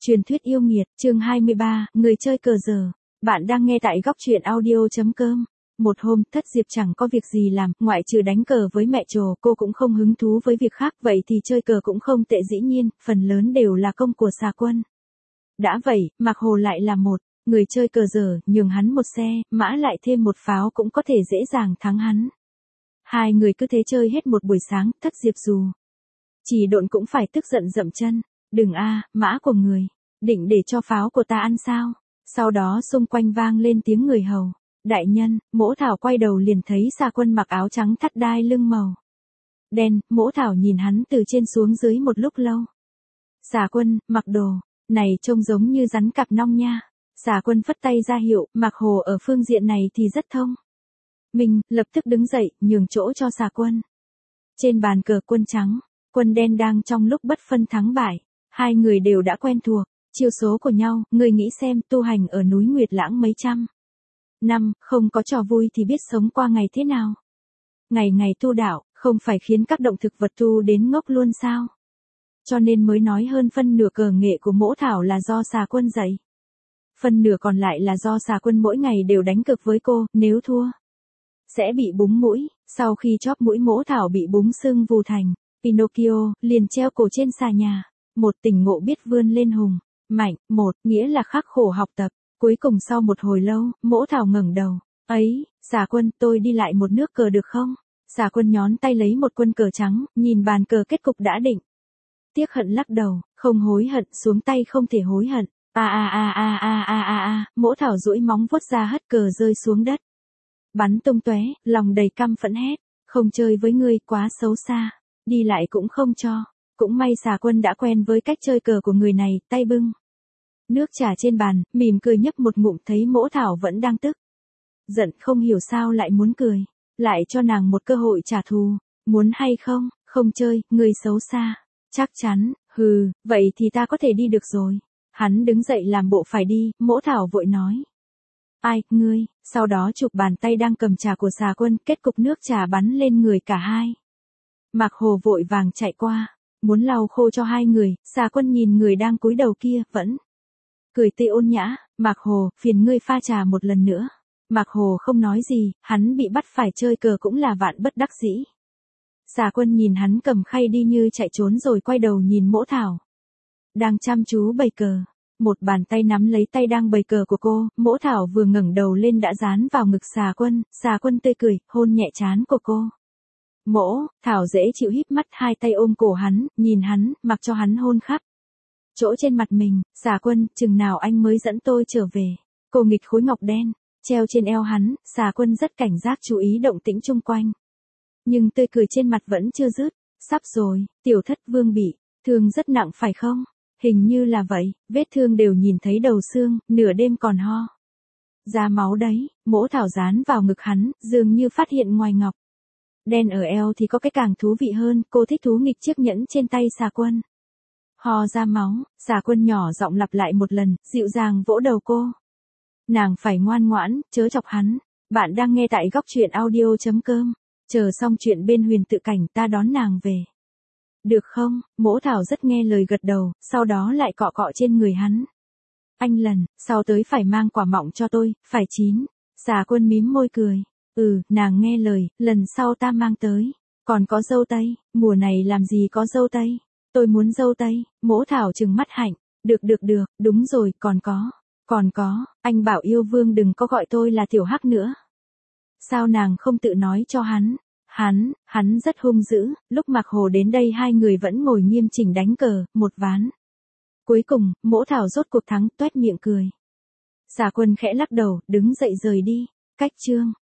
Truyền thuyết yêu nghiệt, chương 23, người chơi cờ giờ. Bạn đang nghe tại góc truyện audio.com. Một hôm, Thất Diệp chẳng có việc gì làm, ngoại trừ đánh cờ với mẹ trồ, cô cũng không hứng thú với việc khác, vậy thì chơi cờ cũng không tệ dĩ nhiên, phần lớn đều là công của Xà Quân. Đã vậy, Mạc Hồ lại là một người chơi cờ giờ, nhường hắn một xe, mã lại thêm một pháo cũng có thể dễ dàng thắng hắn. Hai người cứ thế chơi hết một buổi sáng, Thất Diệp dù chỉ độn cũng phải tức giận dậm chân. Đừng mã của người, định để cho pháo của ta ăn sao? Sau đó xung quanh vang lên tiếng người hầu. Đại nhân, Mỗ Thảo quay đầu liền thấy Xà Quân mặc áo trắng thắt đai lưng màu đen, Mỗ Thảo nhìn hắn từ trên xuống dưới một lúc lâu. Xà Quân, mặc đồ này trông giống như rắn cặp nong nha. Xà Quân phất tay ra hiệu, Mạc Hồ ở phương diện này thì rất thông minh, lập tức đứng dậy, nhường chỗ cho Xà Quân. Trên bàn cờ quân trắng, quân đen đang trong lúc bất phân thắng bại. Hai người đều đã quen thuộc chiêu số của nhau, người nghĩ xem, tu hành ở núi Nguyệt Lãng mấy trăm năm, không có trò vui thì biết sống qua ngày thế nào. Ngày ngày tu đạo, không phải khiến các động thực vật tu đến ngốc luôn sao? Cho nên mới nói hơn phân nửa cờ nghệ của Mỗ Thảo là do Xà Quân dạy. Phần nửa còn lại là do Xà Quân mỗi ngày đều đánh cược với cô, nếu thua sẽ bị búng mũi. Sau khi chóp mũi Mỗ Thảo bị búng sưng vù thành Pinocchio, liền treo cổ trên xà nhà. Một tỉnh ngộ biết vươn lên hùng mạnh, một nghĩa là khắc khổ học tập. Cuối cùng sau một hồi lâu, Mỗ Thảo ngẩng đầu. Ấy, Xà Quân, tôi đi lại một nước cờ được không? Xà Quân nhón tay lấy một quân cờ trắng, nhìn bàn cờ kết cục đã định. Tiếc hận lắc đầu, không hối hận, xuống tay không thể hối hận. Mỗ Thảo duỗi móng vuốt ra hất cờ rơi xuống đất. Bắn tung tóe, lòng đầy căm phẫn hét. Không chơi với ngươi, quá xấu xa. Đi lại cũng không cho. Cũng may Xà Quân đã quen với cách chơi cờ của người này, tay bưng nước trà trên bàn, mỉm cười nhấp một ngụm, thấy Mỗ Thảo vẫn đang tức giận, không hiểu sao lại muốn cười, lại cho nàng một cơ hội trả thù. Muốn hay không? Không chơi, người xấu xa. Chắc chắn, vậy thì ta có thể đi được rồi. Hắn đứng dậy làm bộ phải đi, Mỗ Thảo vội nói. Ai, ngươi? Sau đó chụp bàn tay đang cầm trà của Xà Quân, kết cục nước trà bắn lên người cả hai. Mạc Hồ vội vàng chạy qua, muốn lau khô cho hai người. Xà Quân nhìn người đang cúi đầu kia, vẫn cười tươi ôn nhã. Mạc Hồ, phiền ngươi pha trà một lần nữa. Mạc Hồ không nói gì, hắn bị bắt phải chơi cờ cũng là vạn bất đắc dĩ. Xà Quân nhìn hắn cầm khay đi như chạy trốn rồi quay đầu nhìn Mỗ Thảo đang chăm chú bày cờ. Một bàn tay nắm lấy tay đang bày cờ của cô, Mỗ Thảo vừa ngẩng đầu lên đã dán vào ngực Xà Quân. Xà Quân tươi cười, hôn nhẹ trán của cô. Mỗ Thảo dễ chịu híp mắt, hai tay ôm cổ hắn, nhìn hắn, mặc cho hắn hôn khắp chỗ trên mặt mình. Xà Quân, chừng nào anh mới dẫn tôi trở về? Cô nghịch khối ngọc đen treo trên eo hắn. Xà Quân rất cảnh giác chú ý động tĩnh chung quanh, nhưng tươi cười trên mặt vẫn chưa dứt. Sắp rồi, tiểu thất vương bị thương rất nặng phải không? Hình như là vậy, vết thương đều nhìn thấy đầu xương, nửa đêm còn ho ra máu đấy. Mỗ Thảo dán vào ngực hắn, dường như phát hiện ngoài ngọc đen ở eo thì có cái càng thú vị hơn. Cô thích thú nghịch chiếc nhẫn trên tay Xà Quân. Ho ra máu, Xà Quân nhỏ giọng lặp lại một lần, dịu dàng vỗ đầu cô. Nàng phải ngoan ngoãn, chớ chọc hắn. Bạn đang nghe tại góc truyện audio.com. Chờ xong chuyện bên Huyền Tự Cảnh ta đón nàng về. Được không? Mỗ Thảo rất nghe lời gật đầu, sau đó lại cọ cọ trên người hắn. Anh lần sau tới phải mang quả mọng cho tôi, phải chín. Xà Quân mím môi cười. Nàng nghe lời, lần sau ta mang tới. Còn có dâu tây, mùa này làm gì có dâu tây? Tôi muốn dâu tây. Mỗ Thảo trừng mắt hạnh. Được, đúng rồi, còn có, anh bảo yêu vương đừng có gọi tôi là tiểu hắc nữa. Sao nàng không tự nói cho hắn? Hắn rất hung dữ. Lúc Mạc Hồ đến đây hai người vẫn ngồi nghiêm chỉnh đánh cờ, một ván cuối cùng, Mỗ Thảo rốt cuộc thắng, toét miệng cười. Xà Quân khẽ lắc đầu, đứng dậy rời đi. Cách chương